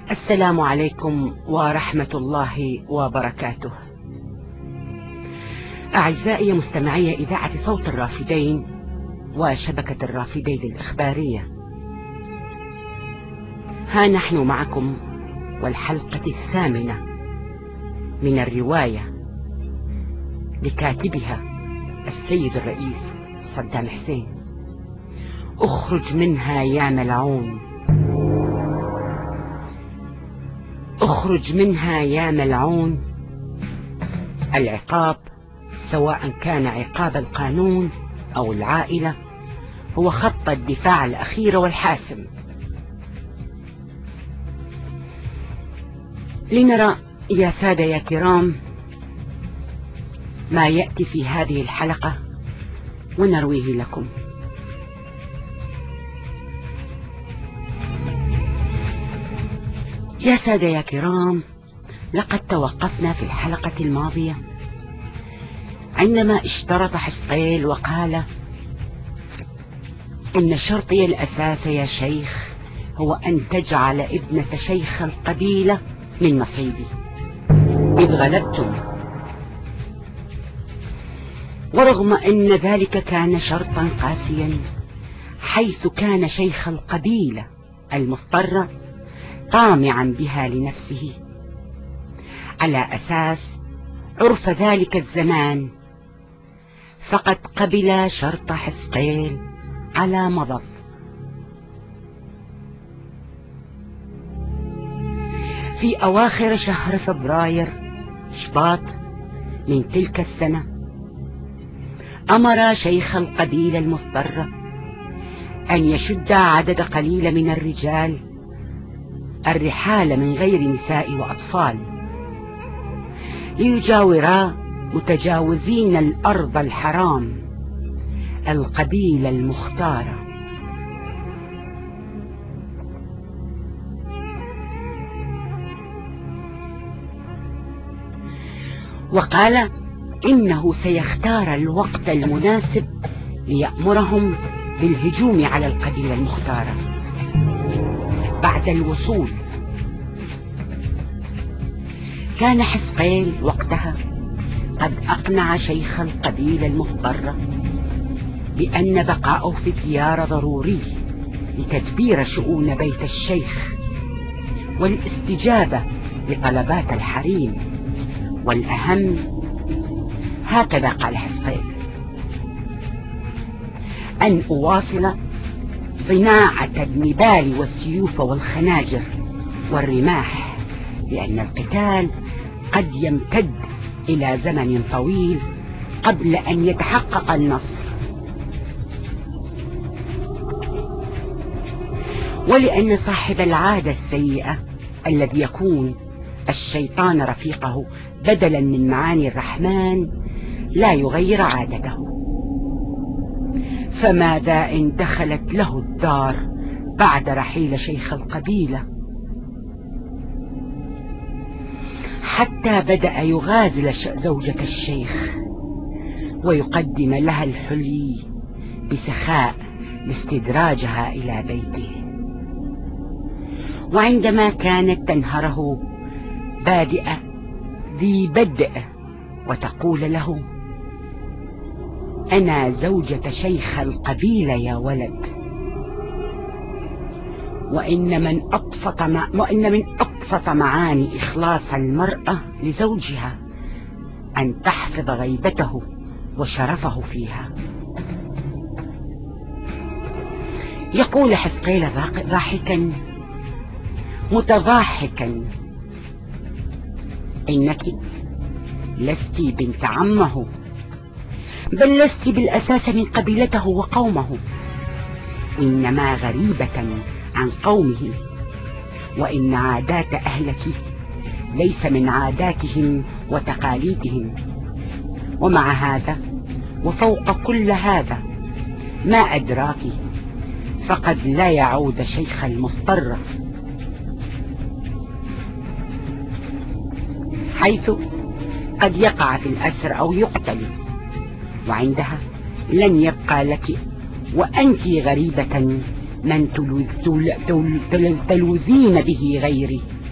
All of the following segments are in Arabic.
السلام عليكم ورحمة الله وبركاته. أعزائي مستمعي إذاعة صوت الرافدين وشبكة الرافدين الإخبارية، ها نحن معكم والحلقة 8 من الرواية لكاتبها السيد الرئيس صدام حسين، اخرج منها يا ملعون، اخرج منها يا ملعون. العقاب سواء كان عقاب القانون أو العائلة هو خط الدفاع الأخير والحاسم. لنرى يا سادة يا كرام ما يأتي في هذه الحلقة ونرويه لكم. يا سادة يا كرام، لقد توقفنا في الحلقة الماضية عندما اشترط حسقيل وقال: إن شرطي الأساس يا شيخ هو أن تجعل ابنة شيخ القبيلة من نصيبي إذ غلبتم. ورغم أن ذلك كان شرطا قاسيا، حيث كان شيخ القبيلة المضطر طامعا بها لنفسه على أساس عرف ذلك الزمان، فقد قبل شرط حسقيل على مضض. في أواخر شهر فبراير شباط من تلك السنة، أمر شيخ القبيلة المضطر أن يشد عدد قليل من الرجال الرحال من غير نساء وأطفال ليجاورا متجاوزين الأرض الحرام القبيلة المختارة. وقال إنه سيختار الوقت المناسب ليأمرهم بالهجوم على القبيلة المختارة بعد الوصول. كان حسقيل وقتها قد أقنع شيخ القبيلة المضطرة بأن بقاؤه في الديار ضروري لتدبير شؤون بيت الشيخ والاستجابة لطلبات الحريم، والأهم هكذا قال حسقيل: أن أواصل صناعة النبال والسيوف والخناجر والرماح، لأن القتال قد يمتد إلى زمن طويل قبل أن يتحقق النصر، ولأن صاحب العادة السيئة الذي يكون الشيطان رفيقه بدلا من معاني الرحمن لا يغير عادته. فماذا إن دخلت له الدار بعد رحيل شيخ القبيلة، حتى بدأ يغازل زوجة الشيخ ويقدم لها الحلي بسخاء لاستدراجها إلى بيته. وعندما كانت تنهره بادئة ذي بدء وتقول له: أنا زوجة شيخ القبيلة يا ولد، وإن من أبسط معاني إخلاص المرأة لزوجها أن تحفظ غيبته وشرفه فيها. يقول حسقيل ضاحكا متضاحكا: إنك لست بنت عمه، بل لست بالأساس من قبيلته وقومه، إنما غريبة عن قومه، وإن عادات أهلك ليس من عاداتهم وتقاليدهم. ومع هذا وفوق كل هذا ما أدراك، فقد لا يعود شيخ المضطر، حيث قد يقع في الأسر أو يقتل، وعندها لن يبقى لك وأنت غريبة من تلوذين به غيري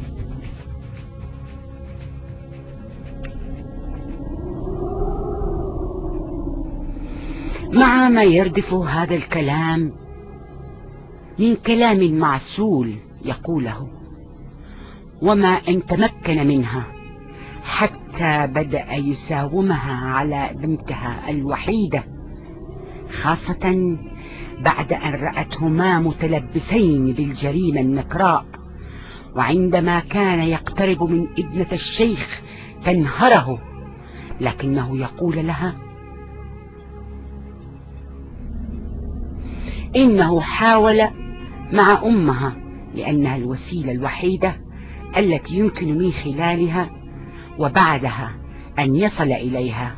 مع ما يردف هذا الكلام من كلام معسول يقوله، وما ان تمكن منها حتى بدأ يساومها على بنتها الوحيدة، خاصة بعد أن رأتهما متلبسين بالجريمة النكراء، وعندما كان يقترب من ابنة الشيخ تنهره، لكنه يقول لها إنه حاول مع أمها لأنها الوسيلة الوحيدة التي يمكن من خلالها وبعدها أن يصل إليها.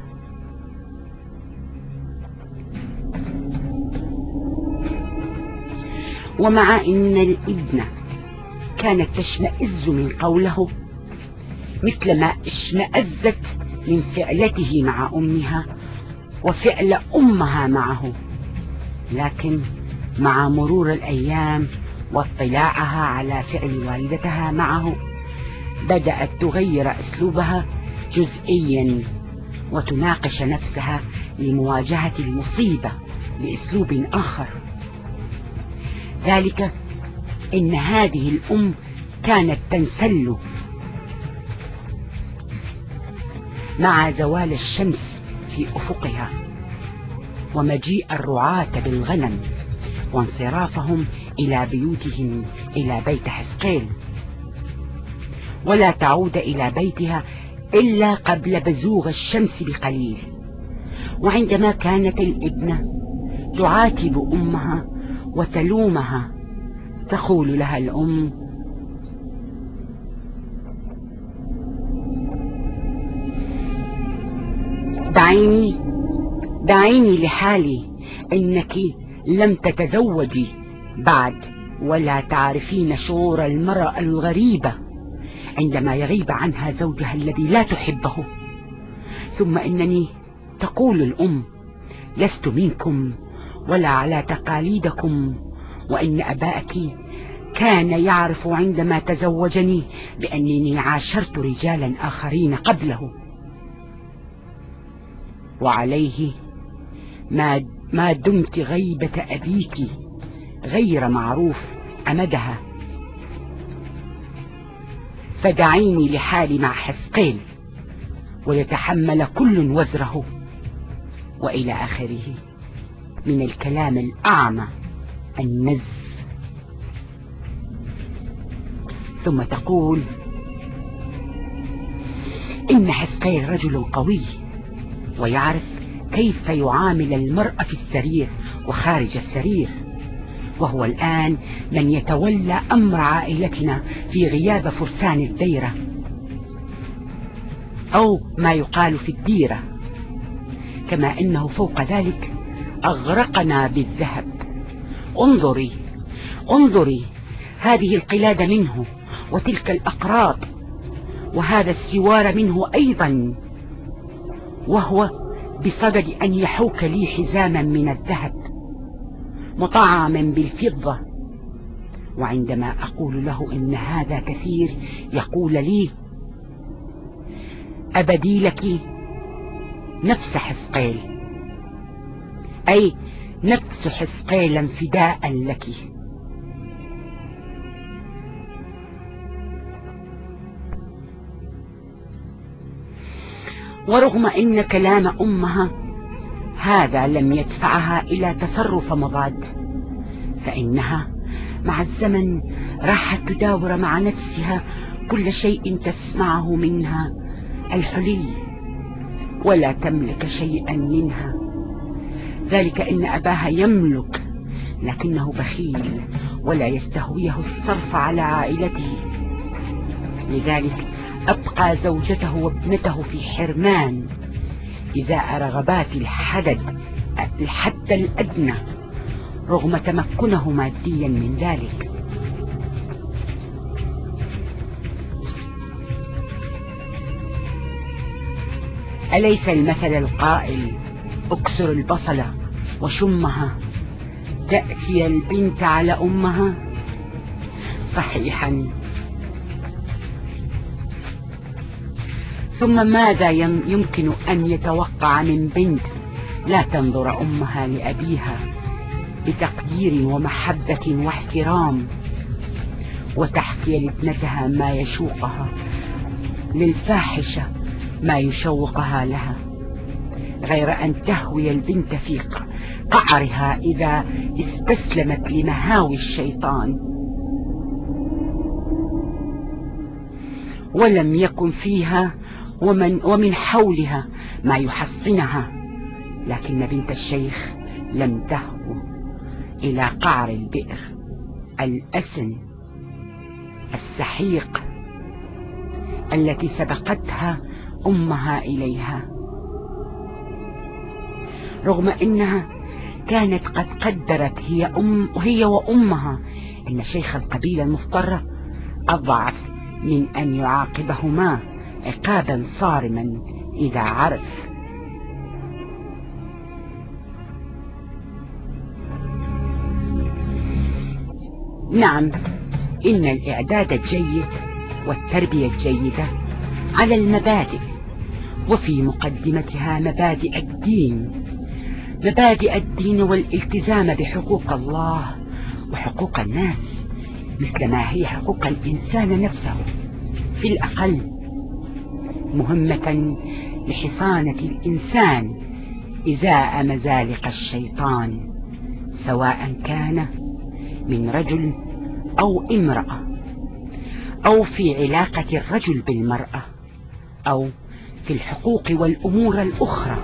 ومع أن الابنة كانت تشمئز من قوله مثل ما اشمأزت من فعلته مع أمها وفعل أمها معه، لكن مع مرور الأيام واطلاعها على فعل والدتها معه بدأت تغير أسلوبها جزئيا وتناقش نفسها لمواجهة المصيبة بأسلوب آخر. ذلك إن هذه الأم كانت تنسل مع زوال الشمس في أفقها ومجيء الرعاة بالغنم وانصرافهم إلى بيوتهم إلى بيت حزقيل، ولا تعود إلى بيتها إلا قبل بزوغ الشمس بقليل. وعندما كانت الابنة تعاتب أمها وتلومها تقول لها الأم: دعيني لحالي، إنك لم تتزوجي بعد ولا تعرفين شعور المرأة الغريبة عندما يغيب عنها زوجها الذي لا تحبه. ثم إنني تقول الأم: لست منكم ولا على تقاليدكم، وإن أباك كان يعرف عندما تزوجني بأنني عاشرت رجالا آخرين قبله، وعليه ما دمت غيبة أبيك غير معروف أمدها، فدعيني لحالي مع حزقيل وليتحمل كل وزره، وإلى آخره من الكلام الأعمى النزف. ثم تقول: إن حزقيل رجل قوي ويعرف كيف يعامل المرأة في السرير وخارج السرير، وهو الآن من يتولى أمر عائلتنا في غياب فرسان الديرة، أو ما يقال في الديرة، كما إنه فوق ذلك أغرقنا بالذهب. انظري هذه القلادة منه، وتلك الأقراط، وهذا السوار منه أيضا، وهو بصدد أن يحوك لي حزاما من الذهب مطعما بالفضة. وعندما أقول له إن هذا كثير يقول لي: أبدي لك نفس حزقيل، أي نفس حزقيل فداء لك. ورغم أن كلام أمها هذا لم يدفعها إلى تصرف مضاد، فإنها مع الزمن راحت تداور مع نفسها كل شيء تسمعه منها الحلي ولا تملك شيئا منها. ذلك إن أباها يملك، لكنه بخيل ولا يستهويه الصرف على عائلته، لذلك أبقى زوجته وابنته في حرمان إزاء رغبات الحد الأدنى، رغم تمكنه ماديا من ذلك. أليس المثل القائل: اكسر البصلة وشمها تأتي البنت على أمها؟ صحيحا. ثم ماذا يمكن أن يتوقع من بنت لا تنظر أمها لأبيها بتقدير ومحبة واحترام، وتحكي لابنتها ما يشوقها للفاحشة، ما يشوقها لها، غير أن تهوي البنت في قعرها إذا استسلمت لمهاوي الشيطان. ولم يكن فيها ومن حولها ما يحصنها، لكن بنت الشيخ لم تهو إلى قعر البئر الأسن السحيق التي سبقتها أمها إليها، رغم أنها كانت قد قدرت هي وأمها أن شيخ القبيلة المضطرة أضعف من أن يعاقبهما عقابا صارما إذا عرف. نعم، إن الإعداد الجيد والتربية الجيدة على المبادئ، وفي مقدمتها مبادئ الدين والالتزام بحقوق الله وحقوق الناس، مثل ما هي حقوق الإنسان نفسه في الأقل، مهمة لحصانة الإنسان إزاء مزالق الشيطان، سواء كان من رجل أو امرأة، أو في علاقة الرجل بالمرأة، أو في الحقوق والأمور الأخرى.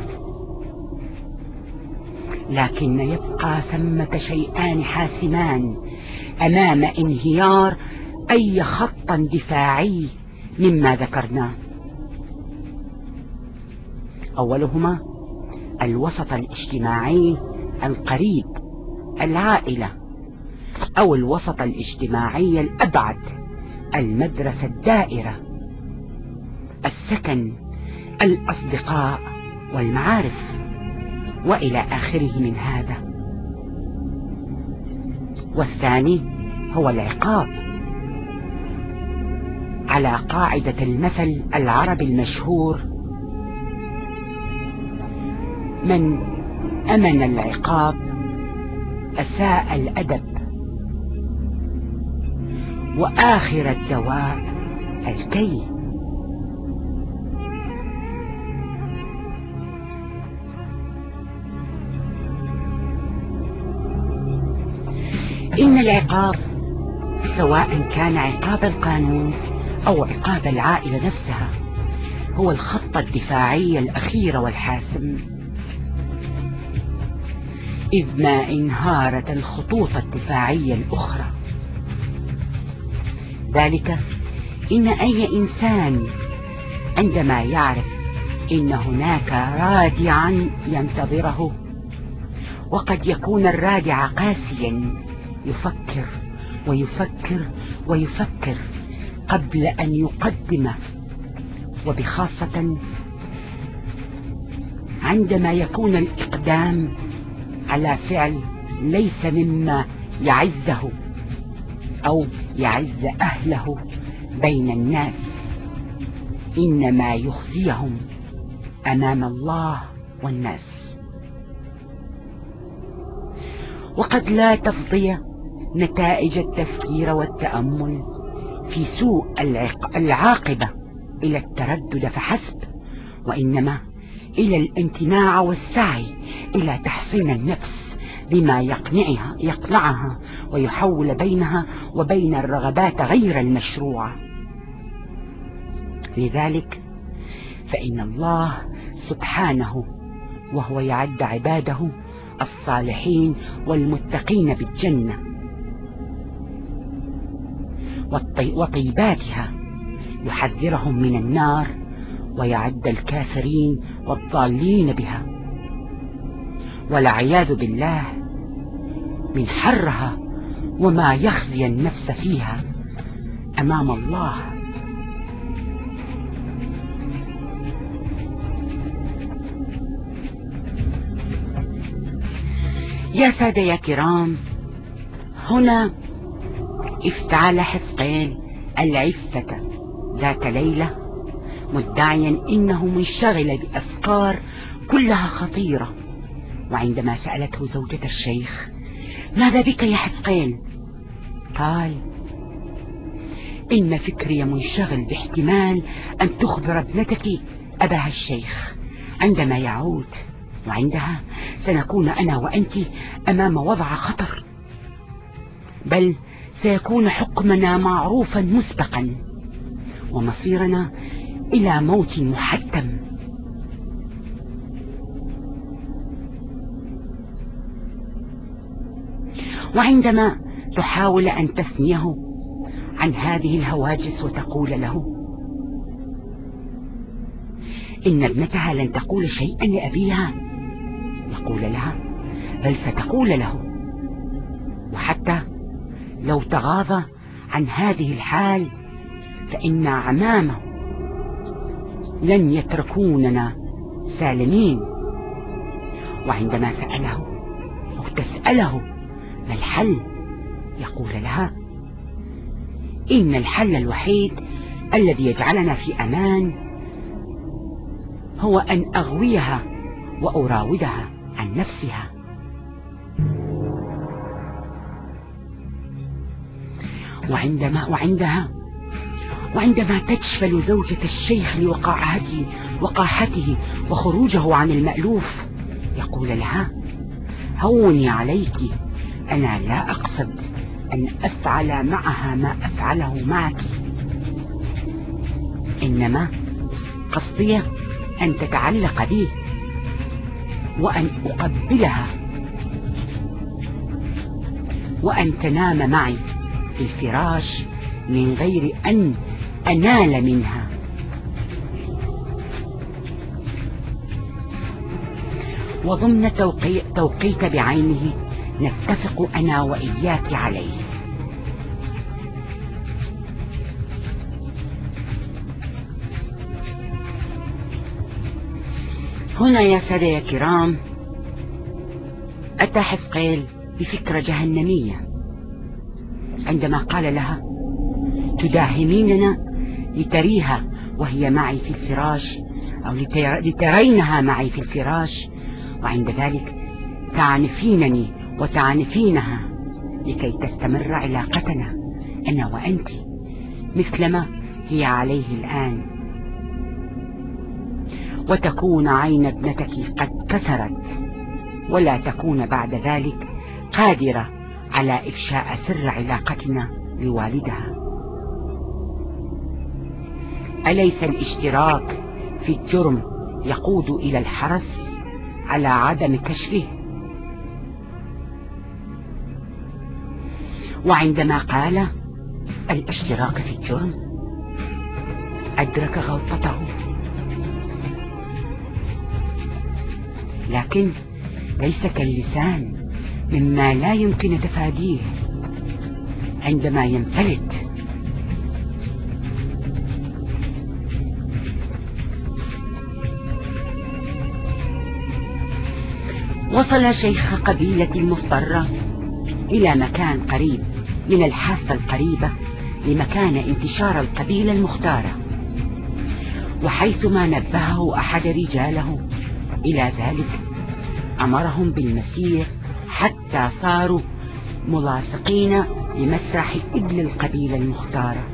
لكن يبقى ثمة شيئان حاسمان أمام انهيار أي خط دفاعي مما ذكرناه. أولهما الوسط الاجتماعي القريب، العائلة، أو الوسط الاجتماعي الأبعد، المدرسة، الدائرة، السكن، الأصدقاء والمعارف، وإلى آخره من هذا. والثاني هو العقاب على قاعدة المثل العربي المشهور: من أمن العقاب أساء الأدب، وآخر الدواء الكي. إن العقاب سواء كان عقاب القانون أو عقاب العائلة نفسها هو الخط الدفاعي الأخير والحاسم، إذ ما انهارت الخطوط الدفاعية الأخرى. ذلك إن أي إنسان عندما يعرف إن هناك رادعا ينتظره، وقد يكون الرادع قاسيا، يفكر ويفكر ويفكر قبل أن يقدم، وبخاصة عندما يكون الإقدام على فعل ليس مما يعزه أو يعز أهله بين الناس، إنما يخزيهم أمام الله والناس. وقد لا تفضي نتائج التفكير والتأمل في سوء العاقبة إلى التردد فحسب، وإنما إلى الامتناع والسعي إلى تحصين النفس بما يقنعها ويحول بينها وبين الرغبات غير المشروعة. لذلك فإن الله سبحانه وهو يعد عباده الصالحين والمتقين بالجنة وطيباتها، يحذرهم من النار، ويعد الكافرين والضالين بها والعياذ بالله من حرها وما يخزي النفس فيها أمام الله. يا سادة يا كرام، هنا افتعل حزقيل العفة ذات ليلة، مدعيا إنه منشغل بأفكار كلها خطيرة. وعندما سألته زوجة الشيخ: ماذا بك يا حزقيل؟ قال: إن فكري منشغل باحتمال أن تخبر ابنتك أباها الشيخ عندما يعود، وعندها سنكون أنا وأنت أمام وضع خطر، بل سيكون حكمنا معروفا مسبقا ومصيرنا إلى موت محتم. وعندما تحاول أن تثنيه عن هذه الهواجس وتقول له إن ابنتها لن تقول شيئا لأبيها، يقول لها: بل ستقول له، وحتى لو تغاضى عن هذه الحال فإن أعمامه لن يتركوننا سالمين. وعندما سأله أو تسأله ما الحل، يقول لها: إن الحل الوحيد الذي يجعلنا في أمان هو أن أغويها وأراودها عن نفسها. وعندما تجفل زوجة الشيخ لوقاحته وخروجه عن المألوف، يقول لها: هوني عليك، أنا لا أقصد أن أفعل معها ما أفعله معك، إنما قصدي أن تتعلق بي وأن أقبلها وأن تنام معي في الفراش من غير أن أنال منها. وضمن توقيت بعينه نتفق أنا وإياك عليه. هنا يا سادة يا كرام أتى حزقيل بفكرة جهنمية عندما قال لها: تداهميننا لتريها وهي معي في الفراش، أو لترينها معي في الفراش، وعند ذلك تعنفينني وتعنفينها لكي تستمر علاقتنا أنا وأنت مثلما هي عليه الآن، وتكون عين ابنتك قد كسرت، ولا تكون بعد ذلك قادرة على إفشاء سر علاقتنا لوالدها. أليس الاشتراك في الجرم يقود إلى الحرص على عدم كشفه؟ وعندما قال الاشتراك في الجرم أدرك غلطته، لكن ليس كاللسان مما لا يمكن تفاديه عندما ينفلت. وصل شيخ قبيلة المضطرة إلى مكان قريب من الحافة القريبة لمكان انتشار القبيلة المختارة، وحيثما نبهه أحد رجاله إلى ذلك أمرهم بالمسير حتى صاروا ملاصقين لمسرح إبل القبيلة المختارة.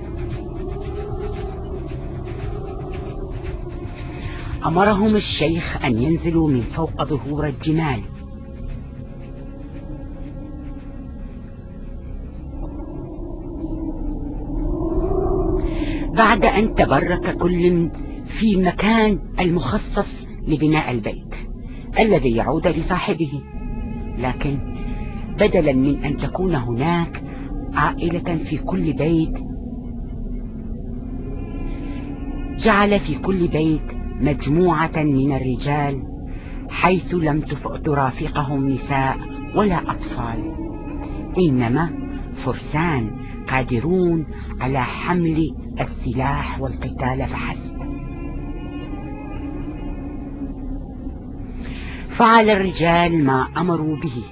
أمرهم الشيخ أن ينزلوا من فوق ظهور الجمال، بعد أن تبرك كل في مكان المخصص لبناء البيت الذي يعود لصاحبه. لكن بدلا من أن تكون هناك عائلة في كل بيت، جعل في كل بيت مجموعة من الرجال، حيث لم ترافقهم نساء ولا أطفال، إنما فرسان قادرون على حمل السلاح والقتال فحسب. فعل الرجال ما أمروا به،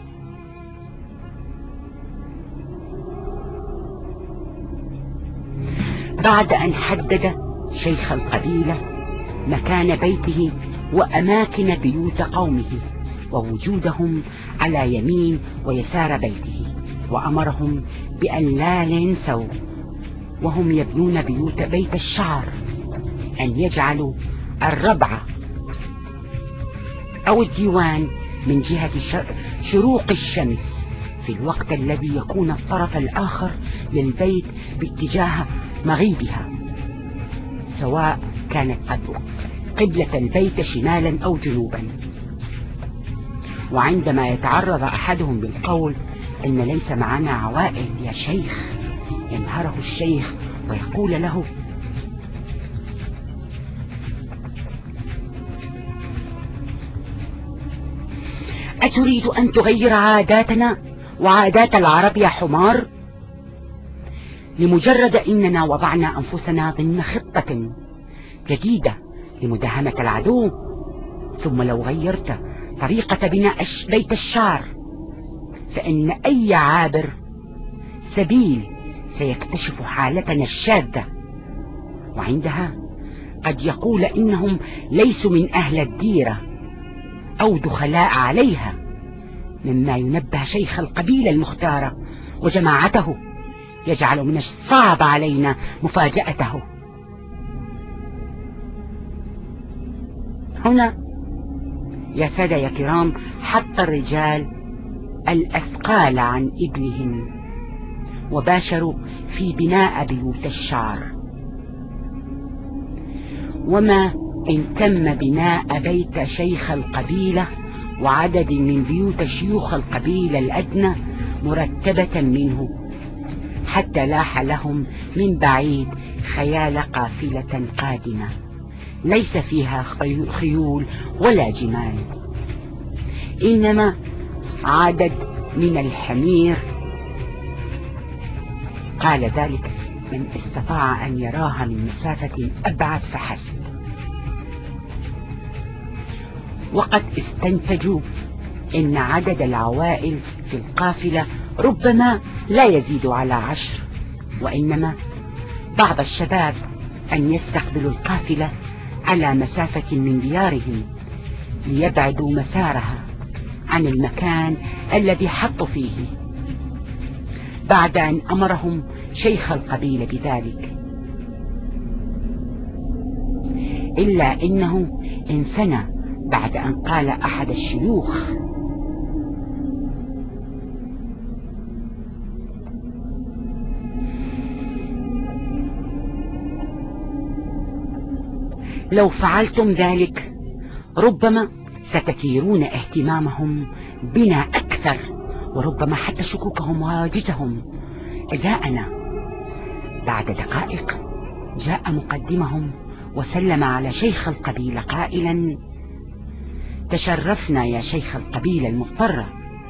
بعد أن حدد شيخ القبيلة مكان بيته وأماكن بيوت قومه ووجودهم على يمين ويسار بيته، وأمرهم بأن لا ينسوا وهم يبنون بيت الشعر أن يجعلوا الربع أو الديوان من جهة شروق الشمس في الوقت الذي يكون الطرف الآخر للبيت باتجاه مغيبها، سواء كانت قبلة البيت شمالا أو جنوبا. وعندما يتعرض أحدهم بالقول إن ليس معنا عوائل يا شيخ، ينهره الشيخ ويقول له: أتريد أن تغير عاداتنا وعادات العرب يا حمار؟ لمجرد أننا وضعنا أنفسنا ضمن خطة جديدة لمداهمة العدو، ثم لو غيرت طريقة بناء بيت الشعر فإن أي عابر سبيل سيكتشف حالتنا الشاذة، وعندها قد يقول إنهم ليسوا من أهل الديرة أو دخلاء عليها، مما ينبه شيخ القبيلة المختارة وجماعته، يجعل من الصعب علينا مفاجأته. هنا يا سادة يا كرام حط الرجال الأثقال عن إبلهم وباشروا في بناء بيوت الشعر، وما إن تم بناء بيت شيخ القبيلة وعدد من بيوت شيوخ القبيلة الأدنى مرتبة منه، حتى لاح لهم من بعيد خيال قافلة قادمة ليس فيها خيول ولا جمال، إنما عدد من الحمير. قال ذلك من استطاع أن يراها من مسافة أبعد فحسب. وقد استنتجوا إن عدد العوائل في القافلة ربما لا يزيد على 10، وإنما بعض الشباب أن يستقبلوا القافلة على مسافة من ديارهم ليبعدوا مسارها عن المكان الذي حطوا فيه، بعد أن أمرهم شيخ القبيلة بذلك. إلا إنه انثنى بعد أن قال أحد الشيوخ: لو فعلتم ذلك ربما ستثيرون اهتمامهم بنا أكثر، وربما حتى شكوكهم وهاجسهم إزاءنا. بعد دقائق جاء مقدمهم وسلم على شيخ القبيلة قائلا: تشرفنا يا شيخ القبيلة المضطرة.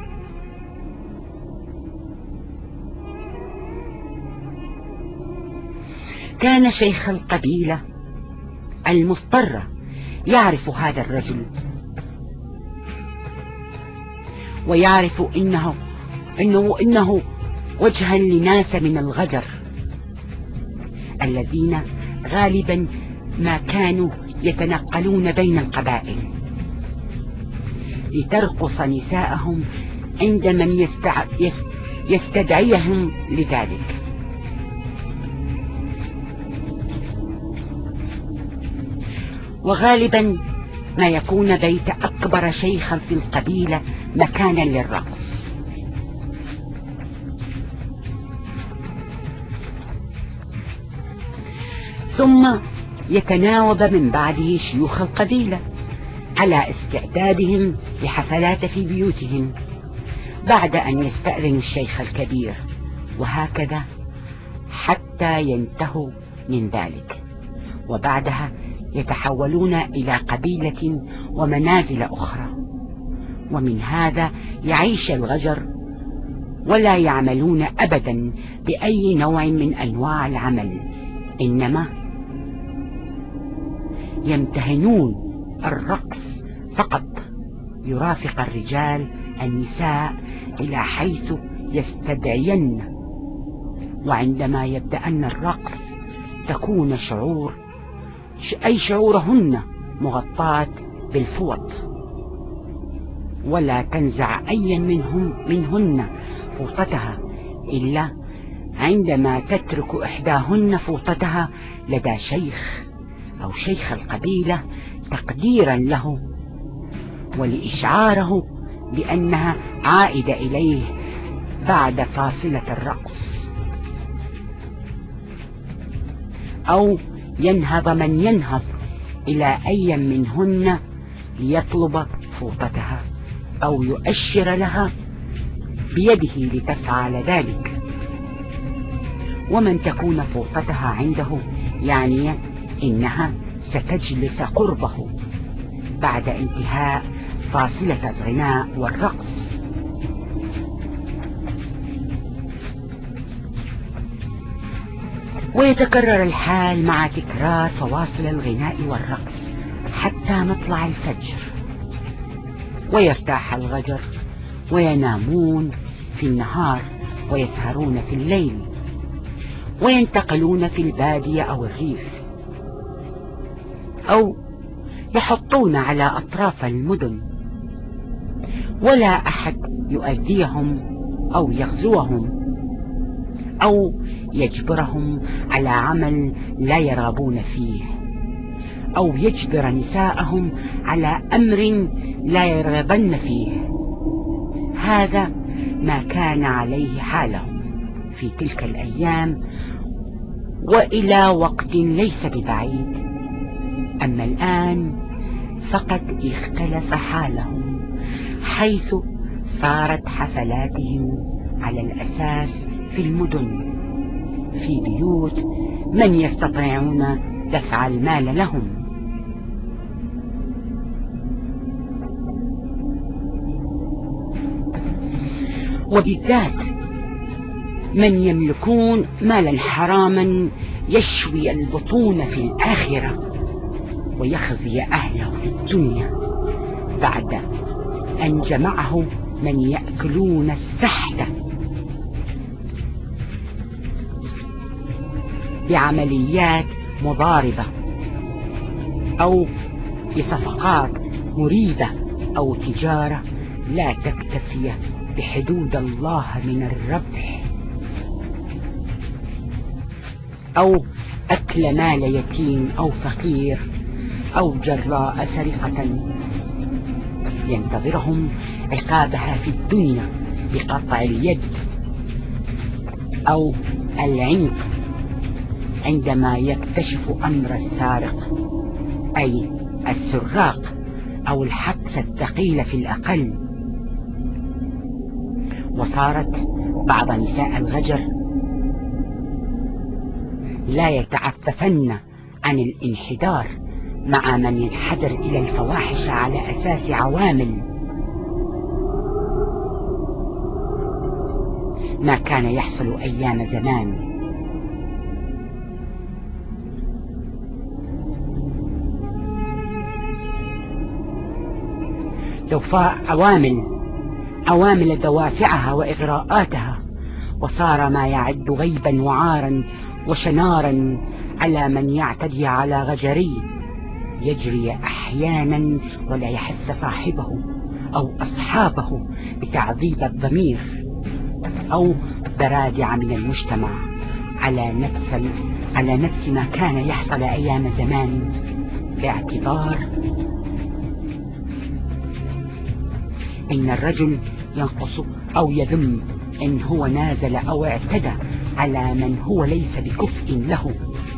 كان شيخ القبيلة المضطرة يعرف هذا الرجل، ويعرف إنه وجها لناس من الغجر الذين غالبا ما كانوا يتنقلون بين القبائل لترقص نساءهم عند من يستدعيهم لذلك. وغالبا ما يكون بيت أكبر شيخا في القبيلة مكانا للرقص. ثم يتناوب من بعده شيوخ القبيلة على استعدادهم لحفلات في بيوتهم بعد أن يستأذن الشيخ الكبير، وهكذا حتى ينتهوا من ذلك، وبعدها يتحولون إلى قبيلة ومنازل أخرى، ومن هذا يعيش الغجر، ولا يعملون أبدا بأي نوع من أنواع العمل، إنما يمتهنون الرقص فقط، يرافق الرجال النساء إلى حيث يستدعين، وعندما يبدأن الرقص تكون شعور أي شعورهن مغطاة بالفوط، ولا تنزع أي منهن فوطتها إلا عندما تترك إحداهن فوطتها لدى شيخ أو شيخ القبيلة تقديرا له ولإشعاره بأنها عائدة إليه بعد فاصلة الرقص، أو ينهض من ينهض إلى أي منهن ليطلب فوطتها أو يؤشر لها بيده لتفعل ذلك. ومن تكون فوطتها عنده يعني إنها ستجلس قربه بعد انتهاء فاصلة الغناء والرقص. ويتكرر الحال مع تكرار فواصل الغناء والرقص حتى مطلع الفجر، ويرتاح الغجر وينامون في النهار ويسهرون في الليل، وينتقلون في البادية أو الريف، أو يحطون على أطراف المدن، ولا أحد يؤذيهم أو يغزوهم أو يجبرهم على عمل لا يرغبون فيه، أو يجبر نساءهم على أمر لا يرغبن فيه. هذا ما كان عليه حالهم في تلك الأيام وإلى وقت ليس ببعيد. أما الآن فقد اختلف حالهم، حيث صارت حفلاتهم على الأساس في المدن، في بيوت من يستطيعون دفع المال لهم. وبالذات من يملكون مالا حراما يشوي البطون في الآخرة ويخزي أهله في الدنيا، بعد أن جمعه من يأكلون السحت بعمليات مضاربة أو بصفقات مريبة أو تجارة لا تكتفي بحدود الله من الربح، أو أكل مال يتيم أو فقير، أو جراء سرقة ينتظرهم عقابها في الدنيا بقطع اليد أو العنق عندما يكتشف أمر السارق، أي السراق، أو الحبس الثقيل في الأقل. وصارت بعض نساء الغجر لا يتعففن عن الانحدار مع من ينحدر إلى الفواحش على أساس عوامل ما كان يحصل أيام زمان. توفاء عوامل دوافعها وإغراءاتها، وصار ما يعد غيبا وعارا وشنارا على من يعتدي على غجري يجري أحيانا ولا يحس صاحبه أو أصحابه بتعذيب الضمير أو برادع من المجتمع على نفس ما كان يحصل أيام زمان، باعتبار إن الرجل ينقص أو يذم إن هو نازل أو اعتدى على من هو ليس بكفء له.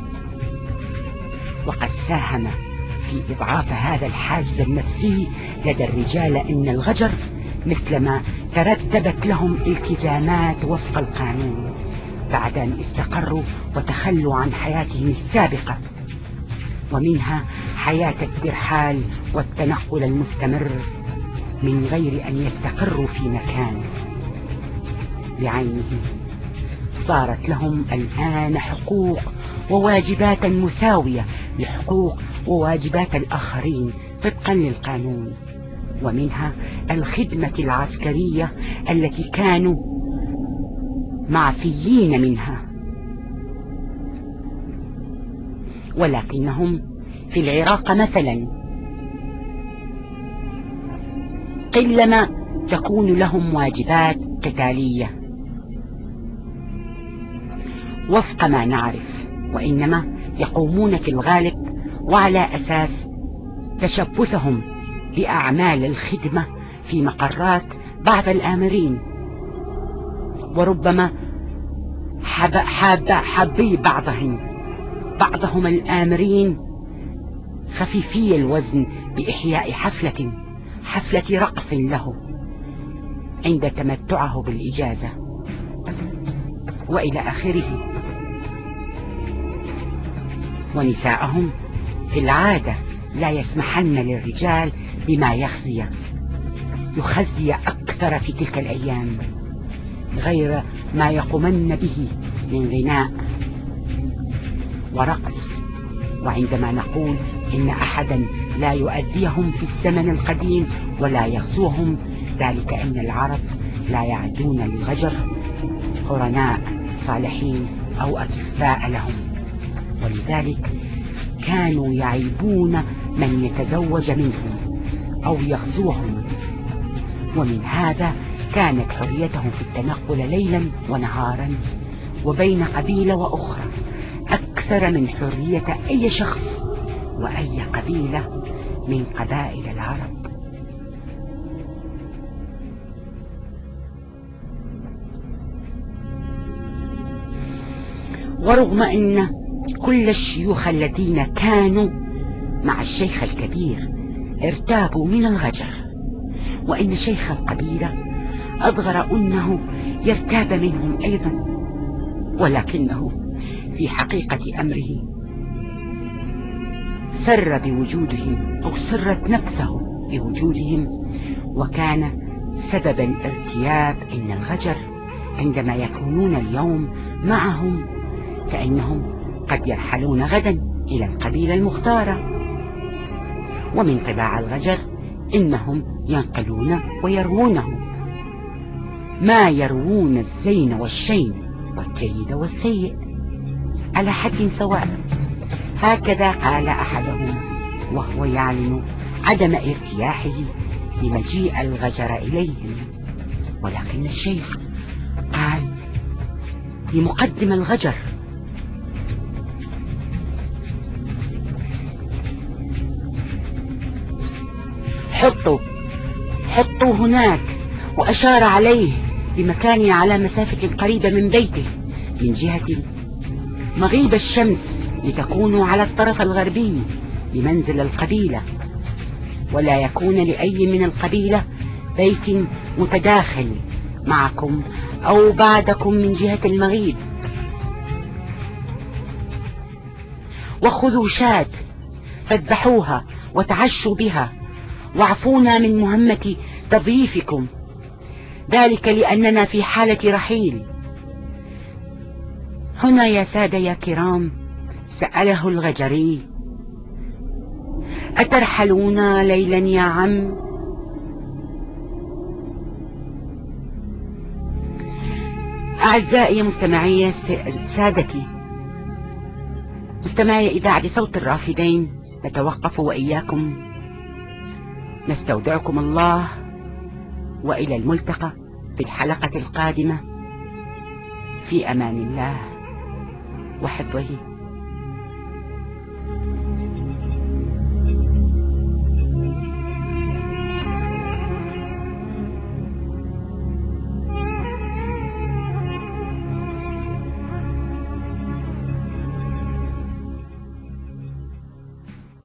وقد ساهم في إضعاف هذا الحاجز النفسي لدى الرجال إن الغجر مثلما ترتبت لهم التزامات وفق القانون بعد أن استقروا وتخلوا عن حياتهم السابقة، ومنها حياة الترحال والتنقل المستمر من غير أن يستقروا في مكان بعينه. صارت لهم الآن حقوق وواجبات مساوية لحقوق وواجبات الآخرين طبقا للقانون، ومنها الخدمة العسكرية التي كانوا معفيين منها، ولكنهم في العراق مثلا قلما تكون لهم واجبات قتالية وفق ما نعرف، وإنما يقومون في الغالب وعلى أساس تشبثهم بأعمال الخدمة في مقرات بعض الآمرين، وربما حابي بعضهم الآمرين خفيفي الوزن بإحياء حفلة رقص له عند تمتعه بالإجازة وإلى آخره. ونساءهم في العادة لا يسمحن للرجال بما يخزي أكثر في تلك الأيام غير ما يقومن به من غناء ورقص. وعندما نقول إن أحدا لا يؤذيهم في الزمن القديم ولا يغزوهم، ذلك أن العرب لا يعدون للغجر قرناء صالحين أو أكفاء لهم، ولذلك كانوا يعيبون من يتزوج منهم أو يغزوهم. ومن هذا كانت حريتهم في التنقل ليلا ونهارا وبين قبيلة وأخرى أكثر من حرية أي شخص وأي قبيلة من قبائل العرب. ورغم أن كل الشيوخ الذين كانوا مع الشيخ الكبير ارتابوا من الغجر، وإن شيخ القبيلة أظهر أنه يرتاب منهم أيضا، ولكنه في حقيقة أمره سر بوجودهم أو سرت نفسه بوجودهم، وكان سبب الارتياب إن الغجر عندما يكونون اليوم معهم فإنهم قد يرحلون غدا إلى القبيلة المختارة. ومن طباع الغجر إنهم ينقلون ويروونه، ما يروون الزين والشين والجيد والسيء على حد سواء. هكذا قال أحدهم وهو يعلن عدم ارتياحه لمجيء الغجر إليهم. ولكن الشيخ قال لمقدم الغجر: حطوا هناك، وأشار عليه بمكان على مسافة قريبة من بيته من جهة مغيب الشمس، لتكونوا على الطرف الغربي لمنزل القبيلة، ولا يكون لأي من القبيلة بيت متداخل معكم أو بعدكم من جهة المغيب. وخذوا شاة فاذبحوها وتعشوا بها، واعفونا من مهمة تضييفكم، ذلك لأننا في حالة رحيل. هنا يا سادة يا كرام سأله الغجري: أترحلون ليلا يا عم؟ أعزائي مستمعي سادتي مستمعي إذاعة صوت الرافدين، نتوقف وإياكم نستودعكم الله، وإلى الملتقى في الحلقة القادمة، في أمان الله وحفظه.